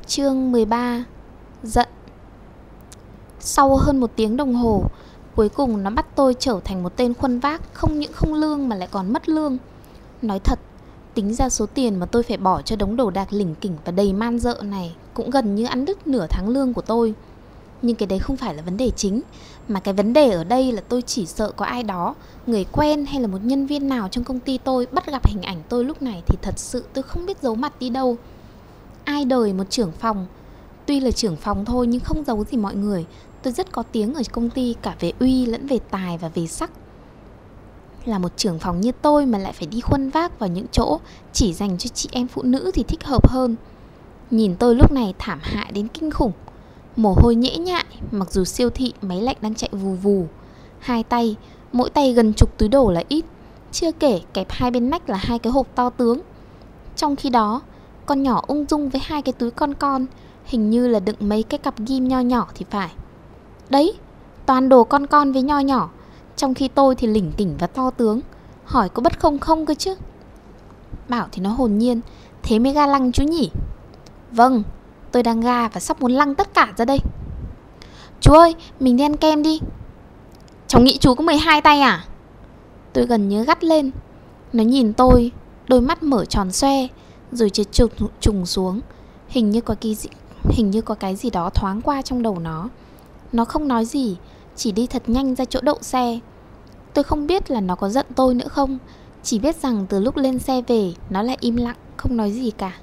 Chương 13. Giận. Sau hơn 1 tiếng đồng hồ, cuối cùng nó bắt tôi trở thành một tên khuân vác, không những không lương mà lại còn mất lương. Nói thật, tính ra số tiền mà tôi phải bỏ cho đống đồ đạc lỉnh kỉnh và đầy man dợ này cũng gần như ăn đứt nửa tháng lương của tôi. Nhưng cái đấy không phải là vấn đề chính, mà cái vấn đề ở đây là tôi chỉ sợ có ai đó, người quen hay là một nhân viên nào trong công ty tôi bắt gặp hình ảnh tôi lúc này thì thật sự tôi không biết giấu mặt đi đâu. Ai đời một trưởng phòng. Tuy là trưởng phòng thôi nhưng không giấu gì mọi người, tôi rất có tiếng ở công ty cả về uy lẫn về tài và về sắc. Là một trưởng phòng như tôi mà lại phải đi khuân vác vào những chỗ chỉ dành cho chị em phụ nữ thì thích hợp hơn. Nhìn tôi lúc này thảm hại đến kinh khủng. Mồ hôi nhễ nhại, mặc dù siêu thị máy lạnh đang chạy vù vù. 2 tay, mỗi tay gần chục túi đồ là ít. Chưa kể kẹp 2 bên nách là 2 cái hộp to tướng. Trong khi đó, con nhỏ ung dung với 2 cái túi con, hình như là đựng mấy cái cặp ghim nho nhỏ thì phải. Đấy, toàn đồ con với nho nhỏ. Trong khi tôi thì lỉnh kỉnh và to tướng. Hỏi có bất không không cơ chứ. Bảo thì nó hồn nhiên, thế mới ga lăng chú nhỉ? Vâng, tôi đang ga và sắp muốn lăng tất cả ra đây. Chú ơi, mình đi ăn kem đi. Cháu nghĩ chú có 12 tay à? Tôi gần như gắt lên. Nó nhìn tôi, đôi mắt mở tròn xoe, rồi trượt trùng xuống. Hình như có cái gì đó thoáng qua trong đầu nó. Nó không nói gì, chỉ đi thật nhanh ra chỗ đậu xe. Tôi không biết là nó có giận tôi nữa không, chỉ biết rằng từ lúc lên xe về, nó lại im lặng, không nói gì cả.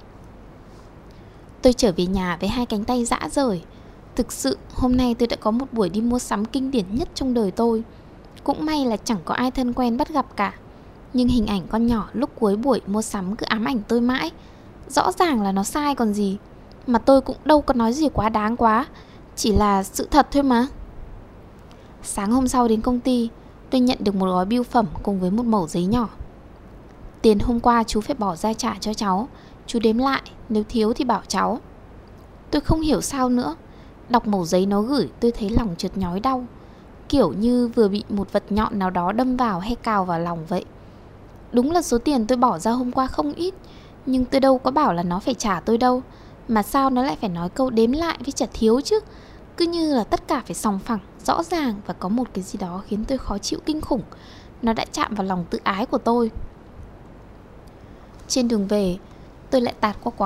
Tôi trở về nhà với 2 cánh tay rã rời. Thực sự hôm nay tôi đã có một buổi đi mua sắm kinh điển nhất trong đời tôi. Cũng may là chẳng có ai thân quen bắt gặp cả. Nhưng hình ảnh con nhỏ lúc cuối buổi mua sắm cứ ám ảnh tôi mãi. Rõ ràng là nó sai còn gì. Mà tôi cũng đâu có nói gì quá đáng quá, chỉ là sự thật thôi mà. Sáng hôm sau đến công ty, tôi nhận được một gói bưu phẩm cùng với một mẩu giấy nhỏ. Tiền hôm qua chú phải bỏ ra trả cho cháu. Chú đếm lại, nếu thiếu thì bảo cháu. Tôi không hiểu sao nữa. Đọc mẩu giấy nó gửi tôi thấy lòng chợt nhói đau. Kiểu như vừa bị một vật nhọn nào đó đâm vào hay cào vào lòng vậy. Đúng là số tiền tôi bỏ ra hôm qua không ít, nhưng tôi đâu có bảo là nó phải trả tôi đâu. Mà sao nó lại phải nói câu đếm lại với trả thiếu chứ. Cứ như là tất cả phải sòng phẳng, rõ ràng. Và có một cái gì đó khiến tôi khó chịu kinh khủng. Nó đã chạm vào lòng tự ái của tôi. Trên đường về, tôi lại tạt qua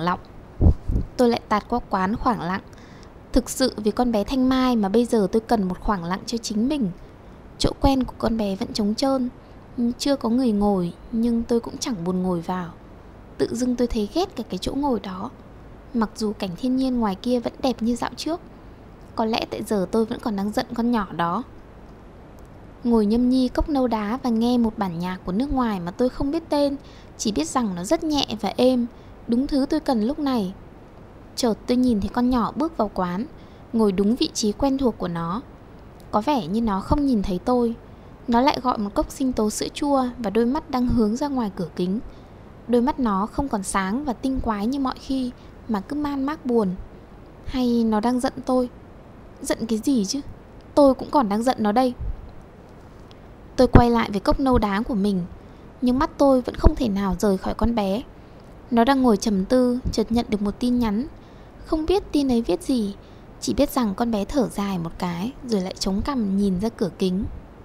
quán khoảng lặng. Thực sự vì con bé Thanh Mai mà bây giờ tôi cần một khoảng lặng cho chính mình. Chỗ quen của con bé vẫn trống trơn, chưa có người ngồi, nhưng tôi cũng chẳng buồn ngồi vào. Tự dưng tôi thấy ghét cả cái chỗ ngồi đó. Mặc dù cảnh thiên nhiên ngoài kia vẫn đẹp như dạo trước. Có lẽ tại giờ tôi vẫn còn đang giận con nhỏ đó. Ngồi nhâm nhi cốc nâu đá và nghe một bản nhạc của nước ngoài mà tôi không biết tên, chỉ biết rằng nó rất nhẹ và êm, đúng thứ tôi cần lúc này. Chợt tôi nhìn thấy con nhỏ bước vào quán, ngồi đúng vị trí quen thuộc của nó. Có vẻ như nó không nhìn thấy tôi. Nó lại gọi một cốc sinh tố sữa chua và đôi mắt đang hướng ra ngoài cửa kính. Đôi mắt nó không còn sáng và tinh quái như mọi khi, mà cứ man mác buồn. Hay nó đang giận tôi? Giận cái gì chứ? Tôi cũng còn đang giận nó đây. Tôi quay lại với cốc nâu đá của mình, nhưng mắt tôi vẫn không thể nào rời khỏi con bé. Nó đang ngồi trầm tư, chợt nhận được một tin nhắn. Không biết tin ấy viết gì, chỉ biết rằng con bé thở dài một cái, rồi lại chống cằm nhìn ra cửa kính.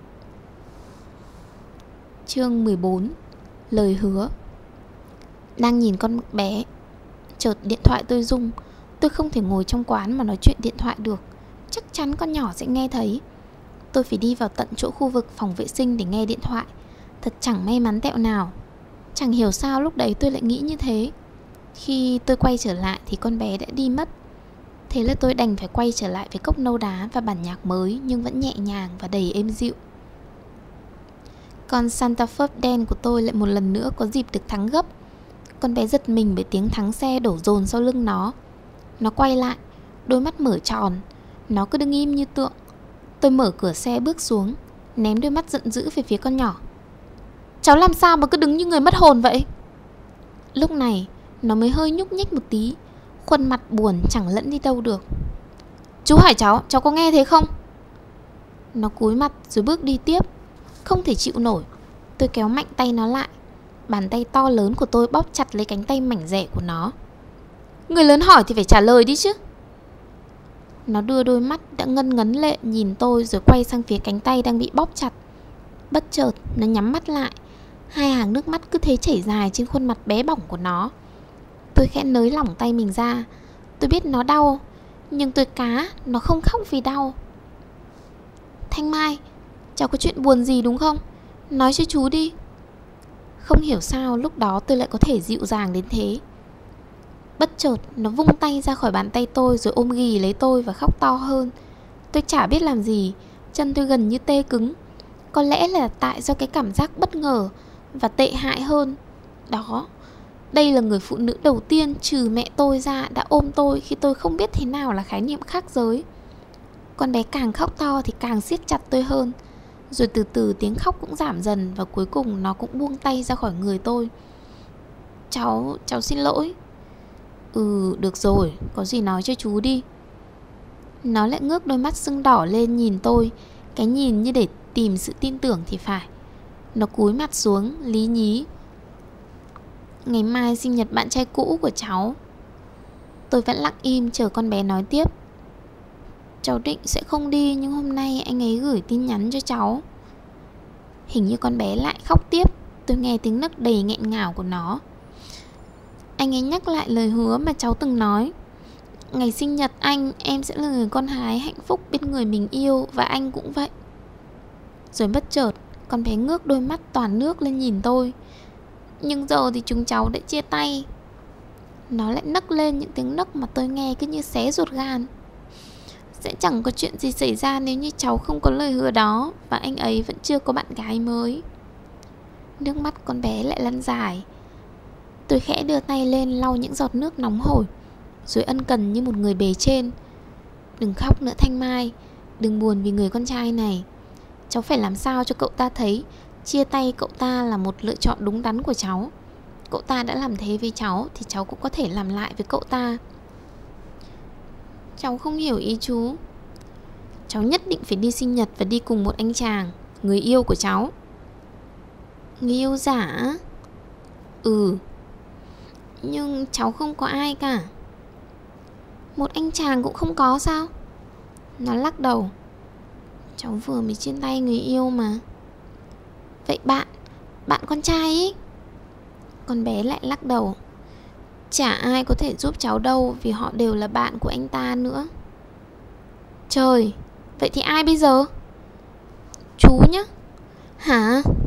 Chương 14. Lời hứa. Đang nhìn con bé, chợt điện thoại tôi rung. Tôi không thể ngồi trong quán mà nói chuyện điện thoại được. Chắc chắn con nhỏ sẽ nghe thấy. Tôi phải đi vào tận chỗ khu vực phòng vệ sinh để nghe điện thoại. Thật chẳng may mắn tẹo nào. Chẳng hiểu sao lúc đấy tôi lại nghĩ như thế. Khi tôi quay trở lại thì con bé đã đi mất. Thế là tôi đành phải quay trở lại với cốc nâu đá và bản nhạc mới, nhưng vẫn nhẹ nhàng và đầy êm dịu. Con Santa Fe đen của tôi lại một lần nữa có dịp được thắng gấp. Con bé giật mình bởi tiếng thắng xe đổ dồn sau lưng nó. Nó quay lại, đôi mắt mở tròn. Nó cứ đứng im như tượng. Tôi mở cửa xe bước xuống, ném đôi mắt giận dữ về phía con nhỏ. Cháu làm sao mà cứ đứng như người mất hồn vậy? Lúc này nó mới hơi nhúc nhích một tí, khuôn mặt buồn chẳng lẫn đi đâu được. Chú hỏi cháu có nghe thế không? Nó cúi mặt rồi bước đi tiếp. Không thể chịu nổi, tôi kéo mạnh tay nó lại. Bàn tay to lớn của tôi bóp chặt lấy cánh tay mảnh dẻ của nó. Người lớn hỏi thì phải trả lời đi chứ. Nó đưa đôi mắt đã ngân ngấn lệ nhìn tôi rồi quay sang phía cánh tay đang bị bóp chặt. Bất chợt nó nhắm mắt lại. Hai hàng nước mắt cứ thế chảy dài trên khuôn mặt bé bỏng của nó. Tôi khẽ nới lỏng tay mình ra. Tôi biết nó đau, nhưng tôi cá nó không khóc vì đau. Thanh Mai, cháu có chuyện buồn gì đúng không? Nói cho chú đi. Không hiểu sao lúc đó tôi lại có thể dịu dàng đến thế. Bất chợt nó vung tay ra khỏi bàn tay tôi rồi ôm ghì lấy tôi và khóc to hơn. Tôi chả biết làm gì. Chân tôi gần như tê cứng. Có lẽ là tại do cái cảm giác bất ngờ. Và tệ hại hơn đó, đây là người phụ nữ đầu tiên trừ mẹ tôi ra đã ôm tôi khi tôi không biết thế nào là khái niệm khác giới. Con bé càng khóc to thì càng siết chặt tôi hơn. Rồi từ từ tiếng khóc cũng giảm dần. Và cuối cùng nó cũng buông tay ra khỏi người tôi. Cháu xin lỗi. Được rồi, có gì nói cho chú đi. Nó lại ngước đôi mắt sưng đỏ lên nhìn tôi. Cái nhìn như để tìm sự tin tưởng thì phải. Nó cúi mặt xuống, lý nhí. Ngày mai sinh nhật bạn trai cũ của cháu. Tôi vẫn lặng im chờ con bé nói tiếp. Cháu định sẽ không đi, nhưng hôm nay anh ấy gửi tin nhắn cho cháu. Hình như con bé lại khóc tiếp. Tôi nghe tiếng nấc đầy nghẹn ngào của nó. Anh ấy nhắc lại lời hứa mà cháu từng nói. Ngày sinh nhật anh, em sẽ là người con gái hạnh phúc bên người mình yêu. Và anh cũng vậy. Rồi bất chợt con bé ngước đôi mắt toàn nước lên nhìn tôi. Nhưng giờ thì chúng cháu đã chia tay. Nó lại nấc lên những tiếng nấc mà tôi nghe cứ như xé ruột gan. Sẽ chẳng có chuyện gì xảy ra nếu như cháu không có lời hứa đó. Và anh ấy vẫn chưa có bạn gái mới. Nước mắt con bé lại lăn dài. Tôi khẽ đưa tay lên lau những giọt nước nóng hổi. Rồi ân cần như một người bề trên. Đừng khóc nữa Thanh Mai. Đừng buồn vì người con trai này. Cháu phải làm sao cho cậu ta thấy chia tay cậu ta là một lựa chọn đúng đắn của cháu. Cậu ta đã làm thế với cháu thì cháu cũng có thể làm lại với cậu ta. Cháu không hiểu ý chú. Cháu nhất định phải đi sinh nhật và đi cùng một anh chàng, người yêu của cháu. Người yêu giả? Nhưng cháu không có ai cả. Một anh chàng cũng không có sao? Nó lắc đầu. Cháu vừa mới chia tay người yêu mà. Vậy bạn con trai ấy? Con bé lại lắc đầu. Chả ai có thể giúp cháu đâu, vì họ đều là bạn của anh ta nữa. Trời, vậy thì ai bây giờ? Chú nhá. Hả?